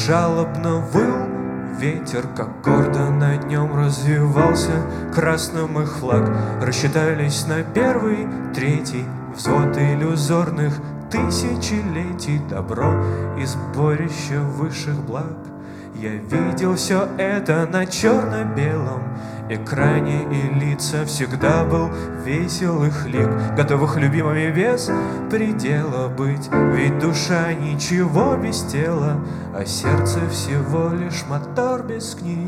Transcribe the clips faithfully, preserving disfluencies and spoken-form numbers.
жалобно выл ветер, как гордо над нем развивался красным их флаг. Рассчитались на первый, третий взвод иллюзорных тысячелетий, добро и сборище высших благ. Я видел все это на черно-белом экране, и лица всегда был весел их лик, готовых любимыми без предела быть. Ведь душа ничего без тела, а сердце всего лишь мотор без книг.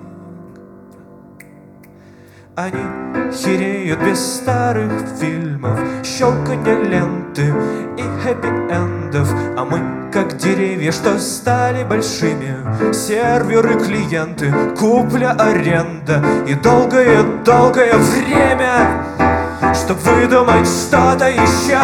Они хереют без старых фильмов, щелканья ленты и хэппи-эндов. А мы, как деревья, что стали большими, серверы, клиенты, купля-аренда и долгое-долгое время, чтоб выдумать что-то еще.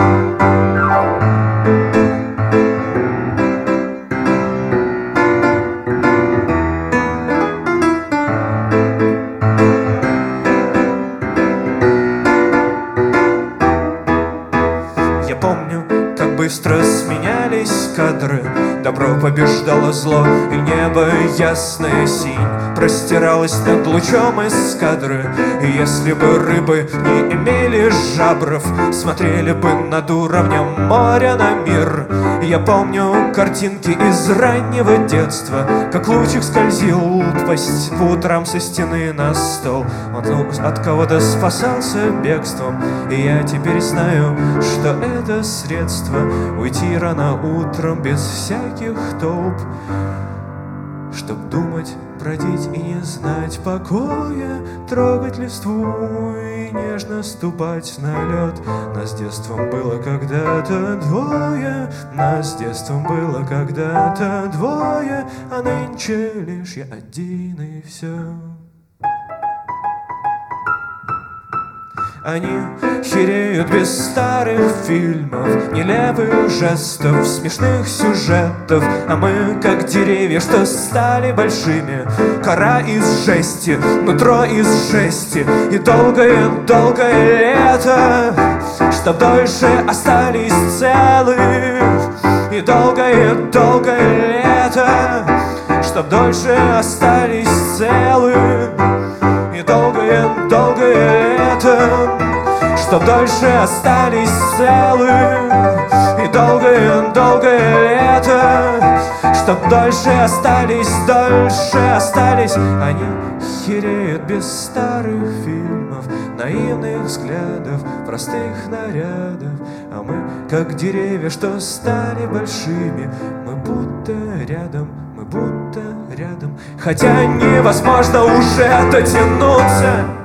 Быстро сменялись кадры, добро побеждало зло, и небо ясная синь простиралась над лучом эскадры. И если бы рыбы не имели жабров, смотрели бы над уровнем моря на мир. Я помню картинки из раннего детства, как лучик скользил по утрам со стены на стол. Он от кого-то спасался бегством, и я теперь знаю, что это средство уйти рано утром без всяких толп, чтоб думать, бродить и не знать покоя, трогать листву и нежно ступать на лед. Нас с детством было когда-то двое, нас с детством было когда-то двое, а нынче лишь я один и все. Они хереют без старых фильмов, нелепых жестов, смешных сюжетов. А мы, как деревья, что стали большими, кора из жести, нутро из жести. И долгое-долгое лето, чтоб дольше остались целы. И долгое-долгое лето, чтоб дольше остались целы. И долгое-долгое лето, чтоб дольше остались целы. И долгое-долгое лето, чтоб дольше остались, дольше остались. Они хереют без старых фильмов, наивных взглядов, простых нарядов. А мы, как деревья, что стали большими, мы будто рядом, мы будто рядом. Хотя невозможно уже дотянуться